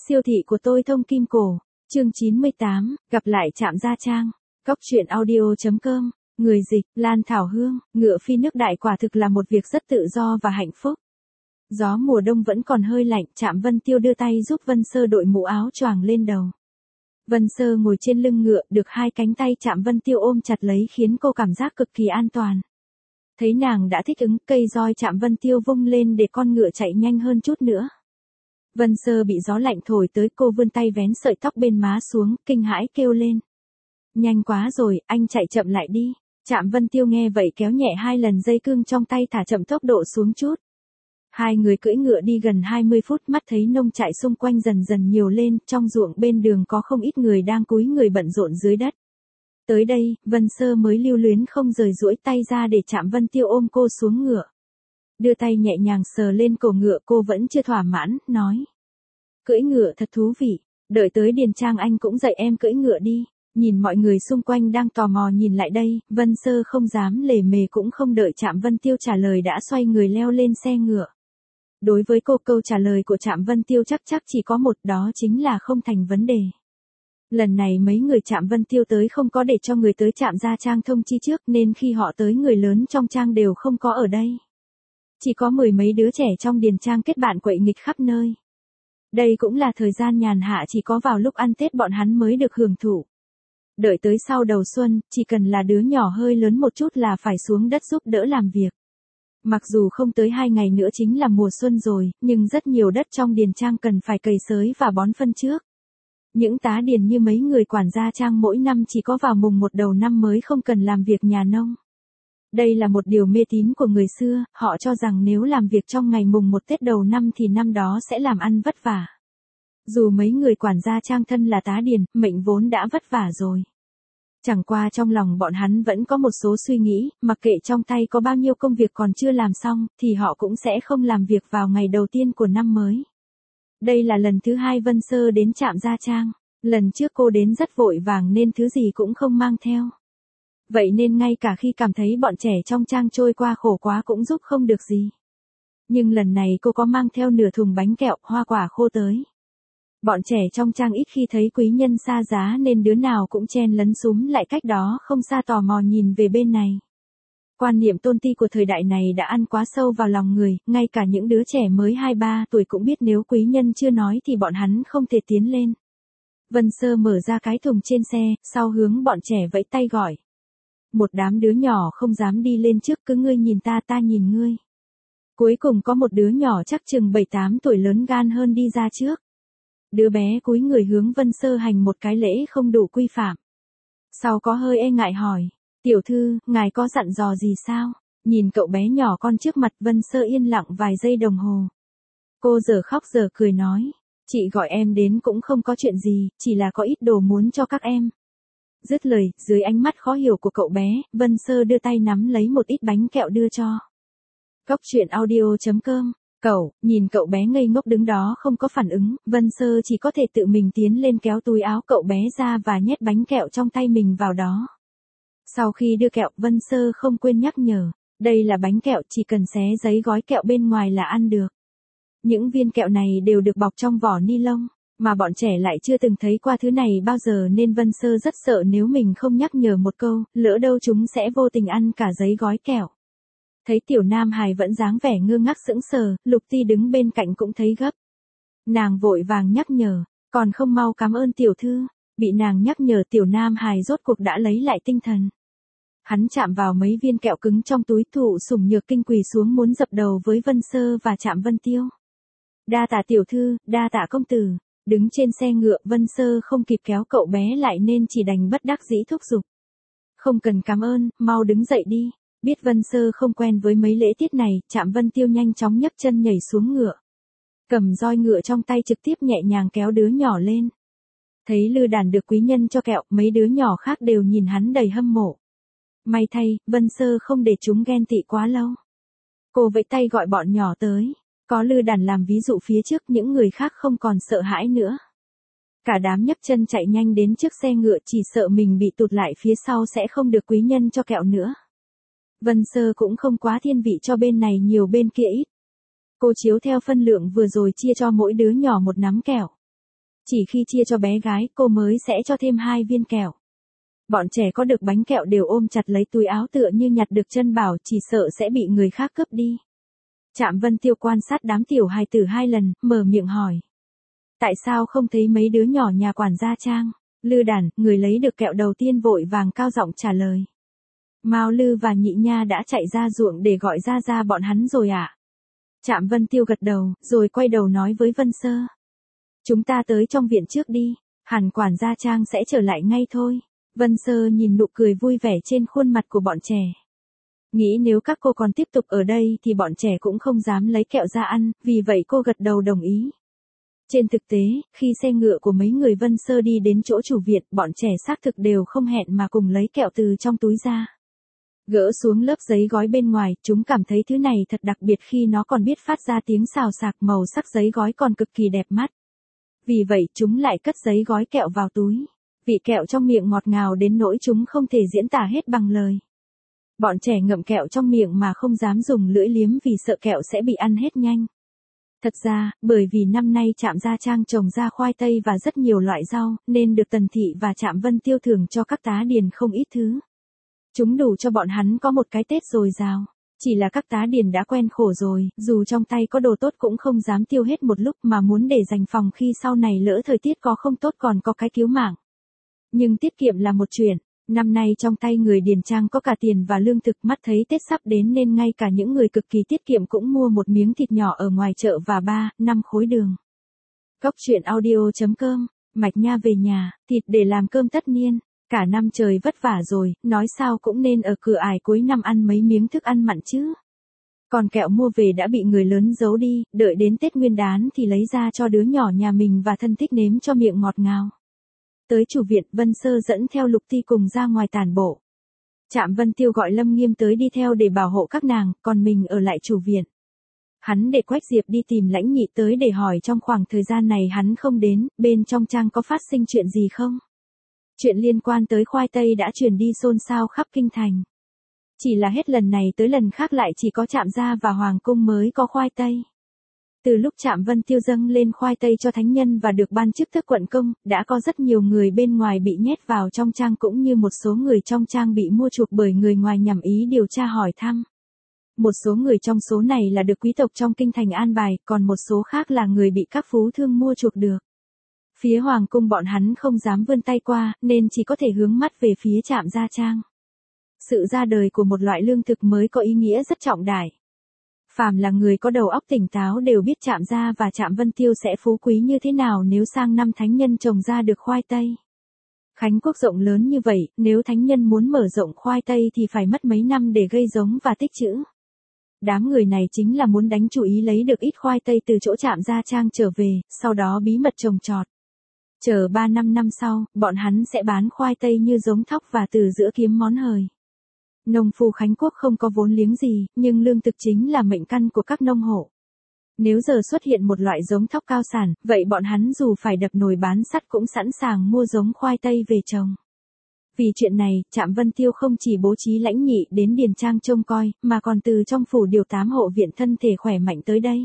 Siêu thị của tôi thông kim cổ. Chương 98, gặp lại Trạm Gia Trang. Cóc truyện audio.com. Người dịch, Lan Thảo Hương, ngựa phi nước đại quả thực là một việc rất tự do và hạnh phúc. Gió mùa đông vẫn còn hơi lạnh, Trạm Vân Tiêu đưa tay giúp Vân Sơ đội mũ áo choàng lên đầu. Vân Sơ ngồi trên lưng ngựa, được hai cánh tay Trạm Vân Tiêu ôm chặt lấy khiến cô cảm giác cực kỳ an toàn. Thấy nàng đã thích ứng, cây roi Trạm Vân Tiêu vung lên để con ngựa chạy nhanh hơn chút nữa. Vân Sơ bị gió lạnh thổi tới, cô vươn tay vén sợi tóc bên má xuống, kinh hãi kêu lên. Nhanh quá rồi, anh chạy chậm lại đi. Trạm Vân Tiêu nghe vậy kéo nhẹ hai lần dây cương trong tay, thả chậm tốc độ xuống chút. Hai người cưỡi ngựa đi gần 20 phút, mắt thấy nông trại xung quanh dần dần nhiều lên, trong ruộng bên đường có không ít người đang cúi người bận rộn dưới đất. Tới đây, Vân Sơ mới lưu luyến không rời duỗi tay ra để Trạm Vân Tiêu ôm cô xuống ngựa. Đưa tay nhẹ nhàng sờ lên cổ ngựa, cô vẫn chưa thỏa mãn, nói. Cưỡi ngựa thật thú vị, đợi tới Điền Trang anh cũng dạy em cưỡi ngựa đi. Nhìn mọi người xung quanh đang tò mò nhìn lại đây, Vân Sơ không dám lề mề, cũng không đợi Trạm Vân Tiêu trả lời đã xoay người leo lên xe ngựa. Đối với cô, câu trả lời của Trạm Vân Tiêu chắc chỉ có một, đó chính là không thành vấn đề. Lần này mấy người Trạm Vân Tiêu tới không có để cho người tới Trạm Gia Trang thông chi trước, nên khi họ tới người lớn trong trang đều không có ở đây. Chỉ có mười mấy đứa trẻ trong Điền Trang kết bạn quậy nghịch khắp nơi. Đây cũng là thời gian nhàn hạ, chỉ có vào lúc ăn Tết bọn hắn mới được hưởng thụ. Đợi tới sau đầu xuân, chỉ cần là đứa nhỏ hơi lớn một chút là phải xuống đất giúp đỡ làm việc. Mặc dù không tới 2 ngày nữa chính là mùa xuân rồi, nhưng rất nhiều đất trong Điền Trang cần phải cày xới và bón phân trước. Những tá điền như mấy người quản gia Trang mỗi năm chỉ có vào mùng 1 đầu năm mới không cần làm việc nhà nông. Đây là một điều mê tín của người xưa, họ cho rằng nếu làm việc trong ngày mùng 1 Tết đầu năm thì năm đó sẽ làm ăn vất vả. Dù mấy người quản gia Trang thân là tá điền, mệnh vốn đã vất vả rồi. Chẳng qua trong lòng bọn hắn vẫn có một số suy nghĩ, mặc kệ trong tay có bao nhiêu công việc còn chưa làm xong, thì họ cũng sẽ không làm việc vào ngày đầu tiên của năm mới. Đây là lần thứ 2 Vân Sơ đến Trạm Gia Trang. Lần trước cô đến rất vội vàng nên thứ gì cũng không mang theo. Vậy nên ngay cả khi cảm thấy bọn trẻ trong trang trôi qua khổ quá cũng giúp không được gì. Nhưng lần này cô có mang theo nửa thùng bánh kẹo, hoa quả khô tới. Bọn trẻ trong trang ít khi thấy quý nhân xa giá nên đứa nào cũng chen lấn súm lại cách đó không xa, tò mò nhìn về bên này. Quan niệm tôn ti của thời đại này đã ăn quá sâu vào lòng người, ngay cả những đứa trẻ mới 2-3 tuổi cũng biết nếu quý nhân chưa nói thì bọn hắn không thể tiến lên. Vân Sơ mở ra cái thùng trên xe, sau hướng bọn trẻ vẫy tay gọi. Một đám đứa nhỏ không dám đi lên trước, cứ ngươi nhìn ta, ta nhìn ngươi. Cuối cùng có một đứa nhỏ chắc chừng 7-8 tuổi lớn gan hơn đi ra trước. Đứa bé cúi người hướng Vân Sơ hành một cái lễ không đủ quy phạm. Sau có hơi e ngại hỏi, tiểu thư, ngài có dặn dò gì sao? Nhìn cậu bé nhỏ con trước mặt, Vân Sơ yên lặng vài giây đồng hồ. Cô giờ khóc giờ cười nói, chị gọi em đến cũng không có chuyện gì, chỉ là có ít đồ muốn cho các em. Dứt lời, dưới ánh mắt khó hiểu của cậu bé, Vân Sơ đưa tay nắm lấy một ít bánh kẹo đưa cho. Cóc truyện audio.com. Nhìn cậu bé ngây ngốc đứng đó không có phản ứng, Vân Sơ chỉ có thể tự mình tiến lên kéo túi áo cậu bé ra và nhét bánh kẹo trong tay mình vào đó. Sau khi đưa kẹo, Vân Sơ không quên nhắc nhở, đây là bánh kẹo, chỉ cần xé giấy gói kẹo bên ngoài là ăn được. Những viên kẹo này đều được bọc trong vỏ ni lông, mà bọn trẻ lại chưa từng thấy qua thứ này bao giờ nên Vân Sơ rất sợ nếu mình không nhắc nhở một câu, lỡ đâu chúng sẽ vô tình ăn cả giấy gói kẹo. Thấy tiểu Nam Hài vẫn dáng vẻ ngơ ngác sững sờ, Lục Ti đứng bên cạnh cũng thấy gấp. Nàng vội vàng nhắc nhở, còn không mau cảm ơn tiểu thư. Bị nàng nhắc nhở, tiểu Nam Hài rốt cuộc đã lấy lại tinh thần. Hắn chạm vào mấy viên kẹo cứng trong túi, thụ sủng nhược kinh quỳ xuống muốn dập đầu với Vân Sơ và Trạm Vân Tiêu. Đa tạ tiểu thư, đa tạ công tử. Đứng trên xe ngựa, Vân Sơ không kịp kéo cậu bé lại nên chỉ đành bất đắc dĩ thúc giục. Không cần cảm ơn, mau đứng dậy đi. Biết Vân Sơ không quen với mấy lễ tiết này, Trạm Vân Tiêu nhanh chóng nhấc chân nhảy xuống ngựa. Cầm roi ngựa trong tay trực tiếp nhẹ nhàng kéo đứa nhỏ lên. Thấy lư đàn được quý nhân cho kẹo, mấy đứa nhỏ khác đều nhìn hắn đầy hâm mộ. May thay, Vân Sơ không để chúng ghen tị quá lâu. Cô vẫy tay gọi bọn nhỏ tới. Có lư đàn làm ví dụ phía trước, những người khác không còn sợ hãi nữa. Cả đám nhấc chân chạy nhanh đến trước xe ngựa, chỉ sợ mình bị tụt lại phía sau sẽ không được quý nhân cho kẹo nữa. Vân Sơ cũng không quá thiên vị cho bên này nhiều bên kia ít. Cô chiếu theo phân lượng vừa rồi chia cho mỗi đứa nhỏ một nắm kẹo. Chỉ khi chia cho bé gái cô mới sẽ cho thêm 2 viên kẹo. Bọn trẻ có được bánh kẹo đều ôm chặt lấy túi áo tựa như nhặt được chân bảo, chỉ sợ sẽ bị người khác cướp đi. Trạm Vân Tiêu quan sát đám tiểu hài tử 2 lần, mở miệng hỏi. Tại sao không thấy mấy đứa nhỏ nhà quản gia Trang? Lư Đản, người lấy được kẹo đầu tiên vội vàng cao giọng trả lời. Mao Lư và Nhị Nha đã chạy ra ruộng để gọi ra bọn hắn rồi ạ. Trạm Vân Tiêu gật đầu, rồi quay đầu nói với Vân Sơ. Chúng ta tới trong viện trước đi, hẳn quản gia Trang sẽ trở lại ngay thôi. Vân Sơ nhìn nụ cười vui vẻ trên khuôn mặt của bọn trẻ. Nghĩ nếu các cô còn tiếp tục ở đây thì bọn trẻ cũng không dám lấy kẹo ra ăn, vì vậy cô gật đầu đồng ý. Trên thực tế, khi xe ngựa của mấy người Vân Sơ đi đến chỗ chủ viện, bọn trẻ xác thực đều không hẹn mà cùng lấy kẹo từ trong túi ra. Gỡ xuống lớp giấy gói bên ngoài, chúng cảm thấy thứ này thật đặc biệt khi nó còn biết phát ra tiếng xào xạc, màu sắc giấy gói còn cực kỳ đẹp mắt. Vì vậy chúng lại cất giấy gói kẹo vào túi. Vị kẹo trong miệng ngọt ngào đến nỗi chúng không thể diễn tả hết bằng lời. Bọn trẻ ngậm kẹo trong miệng mà không dám dùng lưỡi liếm vì sợ kẹo sẽ bị ăn hết nhanh. Thật ra, bởi vì năm nay Trạm Gia Trang trồng ra khoai tây và rất nhiều loại rau, nên được Tần Thị và Trạm Vân Tiêu thưởng cho các tá điền không ít thứ. Chúng đủ cho bọn hắn có một cái Tết dồi dào. Chỉ là các tá điền đã quen khổ rồi, dù trong tay có đồ tốt cũng không dám tiêu hết một lúc mà muốn để dành phòng khi sau này lỡ thời tiết có không tốt còn có cái cứu mạng. Nhưng tiết kiệm là một chuyện, năm nay trong tay người Điền Trang có cả tiền và lương thực, mắt thấy Tết sắp đến nên ngay cả những người cực kỳ tiết kiệm cũng mua một miếng thịt nhỏ ở ngoài chợ và 3-5 khối đường. Cóc truyện audio.com, Mạch Nha về nhà, thịt để làm cơm tất niên, cả năm trời vất vả rồi, nói sao cũng nên ở cửa ải cuối năm ăn mấy miếng thức ăn mặn chứ. Còn kẹo mua về đã bị người lớn giấu đi, đợi đến Tết Nguyên Đán thì lấy ra cho đứa nhỏ nhà mình và thân thích nếm cho miệng ngọt ngào. Tới chủ viện, Vân Sơ dẫn theo Lục Ti cùng ra ngoài tản bộ. Trạm Vân Tiêu gọi Lâm Nghiêm tới đi theo để bảo hộ các nàng, còn mình ở lại chủ viện. Hắn để Quách Diệp đi tìm Lãnh Nhị tới để hỏi trong khoảng thời gian này hắn không đến, bên trong trang có phát sinh chuyện gì không? Chuyện liên quan tới khoai tây đã truyền đi xôn xao khắp kinh thành. Chỉ là hết lần này tới lần khác lại chỉ có Trạm Gia và Hoàng Cung mới có khoai tây. Từ lúc Trạm Vân Tiêu dâng lên khoai tây cho thánh nhân và được ban chức tước quận công, đã có rất nhiều người bên ngoài bị nhét vào trong trang cũng như một số người trong trang bị mua chuộc bởi người ngoài nhằm ý điều tra hỏi thăm. Một số người trong số này là được quý tộc trong kinh thành an bài, còn một số khác là người bị các phú thương mua chuộc được. Phía Hoàng Cung bọn hắn không dám vươn tay qua, nên chỉ có thể hướng mắt về phía Trạm Gia Trang. Sự ra đời của một loại lương thực mới có ý nghĩa rất trọng đại. Phàm là người có đầu óc tỉnh táo đều biết Trạm Gia và Trạm Vân Tiêu sẽ phú quý như thế nào nếu sang năm thánh nhân trồng ra được khoai tây. Khánh quốc rộng lớn như vậy, nếu thánh nhân muốn mở rộng khoai tây thì phải mất mấy năm để gây giống và tích trữ. Đám người này chính là muốn đánh chủ ý lấy được ít khoai tây từ chỗ Trạm Gia Trang trở về, sau đó bí mật trồng trọt. Chờ 3-5 năm sau, bọn hắn sẽ bán khoai tây như giống thóc và từ giữa kiếm món hời. Nông phu Khánh quốc không có vốn liếng gì, nhưng lương thực chính là mệnh căn của các nông hộ. Nếu giờ xuất hiện một loại giống thóc cao sản, vậy bọn hắn dù phải đập nồi bán sắt cũng sẵn sàng mua giống khoai tây về trồng. Vì chuyện này, Trạm Vân Tiêu không chỉ bố trí Lãnh Nhị đến Điền Trang trông coi, mà còn từ trong phủ điều 8 hộ viện thân thể khỏe mạnh tới đây.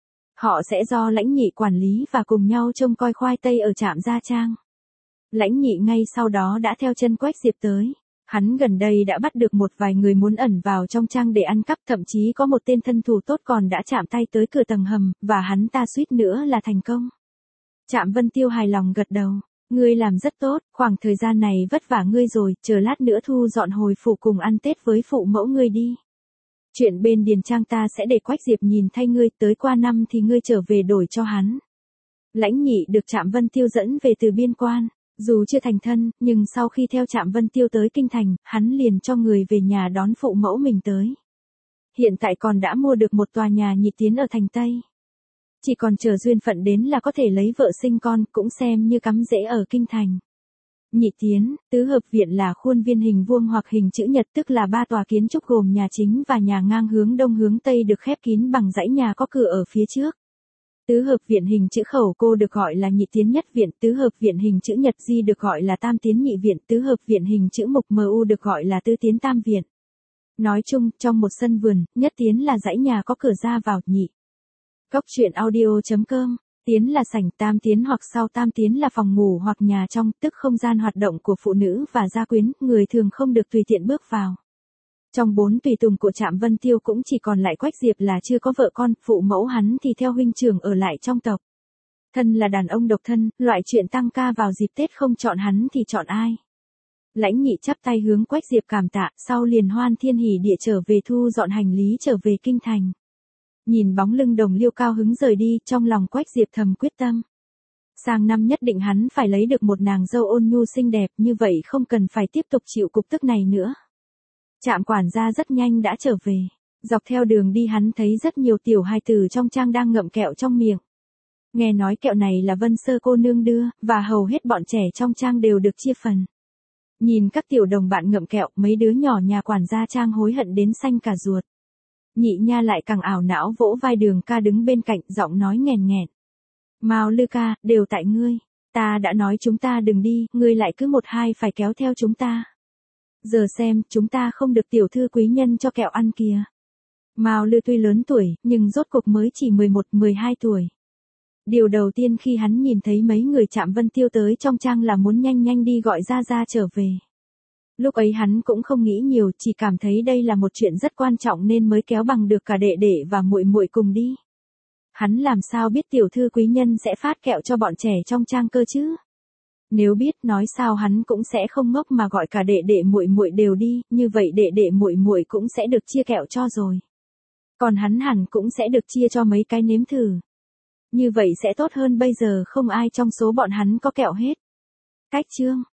Họ sẽ do Lãnh Nhị quản lý và cùng nhau trông coi khoai tây ở Trạm Gia Trang. Lãnh Nhị ngay sau đó đã theo chân Quách Diệp tới. Hắn gần đây đã bắt được một vài người muốn ẩn vào trong trang để ăn cắp, thậm chí có một tên thân thủ tốt còn đã chạm tay tới cửa tầng hầm, và hắn ta suýt nữa là thành công. Trạm Vân Tiêu hài lòng gật đầu. Ngươi làm rất tốt, khoảng thời gian này vất vả ngươi rồi, chờ lát nữa thu dọn hồi phủ cùng ăn Tết với phụ mẫu ngươi đi. Chuyện bên Điền Trang ta sẽ để Quách Diệp nhìn thay ngươi, tới qua năm thì ngươi trở về đổi cho hắn. Lãnh Nhị được Trạm Vân Tiêu dẫn về từ biên quan. Dù chưa thành thân, nhưng sau khi theo Trạm Vân Tiêu tới kinh thành, hắn liền cho người về nhà đón phụ mẫu mình tới. Hiện tại còn đã mua được một tòa nhà nhị tiến ở thành Tây. Chỉ còn chờ duyên phận đến là có thể lấy vợ sinh con, cũng xem như cắm rễ ở kinh thành. Nhị tiến, tứ hợp viện là khuôn viên hình vuông hoặc hình chữ nhật, tức là 3 tòa kiến trúc gồm nhà chính và nhà ngang hướng đông hướng tây được khép kín bằng dãy nhà có cửa ở phía trước. Tứ hợp viện hình chữ khẩu cô được gọi là nhị tiến nhất viện, tứ hợp viện hình chữ nhật di được gọi là tam tiến nhị viện, tứ hợp viện hình chữ mục mu được gọi là tứ tiến tam viện. Nói chung, trong một sân vườn, nhất tiến là dãy nhà có cửa ra vào, nhị. Cóc truyện audio.com tiến là sảnh, tam tiến hoặc sau tam tiến là phòng ngủ hoặc nhà trong, tức không gian hoạt động của phụ nữ và gia quyến, người thường không được tùy tiện bước vào. Trong 4 tùy tùng của Trạm Vân Tiêu cũng chỉ còn lại Quách Diệp là chưa có vợ con, phụ mẫu hắn thì theo huynh trưởng ở lại trong tộc. Thân là đàn ông độc thân, loại chuyện tăng ca vào dịp Tết không chọn hắn thì chọn ai. Lãnh Nhị chắp tay hướng Quách Diệp cảm tạ, sau liền hoan thiên hỉ địa trở về thu dọn hành lý trở về kinh thành. Nhìn bóng lưng Đồng Liêu cao hứng rời đi, trong lòng Quách Diệp thầm quyết tâm. Sang năm nhất định hắn phải lấy được một nàng dâu ôn nhu xinh đẹp, như vậy không cần phải tiếp tục chịu cục tức này nữa. Trạm quản gia rất nhanh đã trở về. Dọc theo đường đi hắn thấy rất nhiều tiểu hài tử trong trang đang ngậm kẹo trong miệng. Nghe nói kẹo này là Vân Sơ cô nương đưa, và hầu hết bọn trẻ trong trang đều được chia phần. Nhìn các tiểu đồng bạn ngậm kẹo, mấy đứa nhỏ nhà quản gia trang hối hận đến xanh cả ruột. Nhị nha lại càng ảo não vỗ vai Đường ca đứng bên cạnh, giọng nói nghèn nghẹn. Mao Lư ca, đều tại ngươi. Ta đã nói chúng ta đừng đi, ngươi lại cứ một hai phải kéo theo chúng ta. Giờ xem, chúng ta không được tiểu thư quý nhân cho kẹo ăn kìa. Mao Lư tuy lớn tuổi, nhưng rốt cuộc mới chỉ 11-12 tuổi. Điều đầu tiên khi hắn nhìn thấy mấy người Trạm Vân Tiêu tới trong trang là muốn nhanh nhanh đi gọi Gia Gia trở về. Lúc ấy hắn cũng không nghĩ nhiều, chỉ cảm thấy đây là một chuyện rất quan trọng nên mới kéo bằng được cả đệ đệ và muội muội cùng đi. Hắn làm sao biết tiểu thư quý nhân sẽ phát kẹo cho bọn trẻ trong trang cơ chứ? Nếu biết, nói sao hắn cũng sẽ không ngốc mà gọi cả đệ đệ muội muội đều đi, như vậy đệ đệ muội muội cũng sẽ được chia kẹo cho rồi. Còn hắn hẳn cũng sẽ được chia cho mấy cái nếm thử. Như vậy sẽ tốt hơn bây giờ không ai trong số bọn hắn có kẹo hết. Cách chương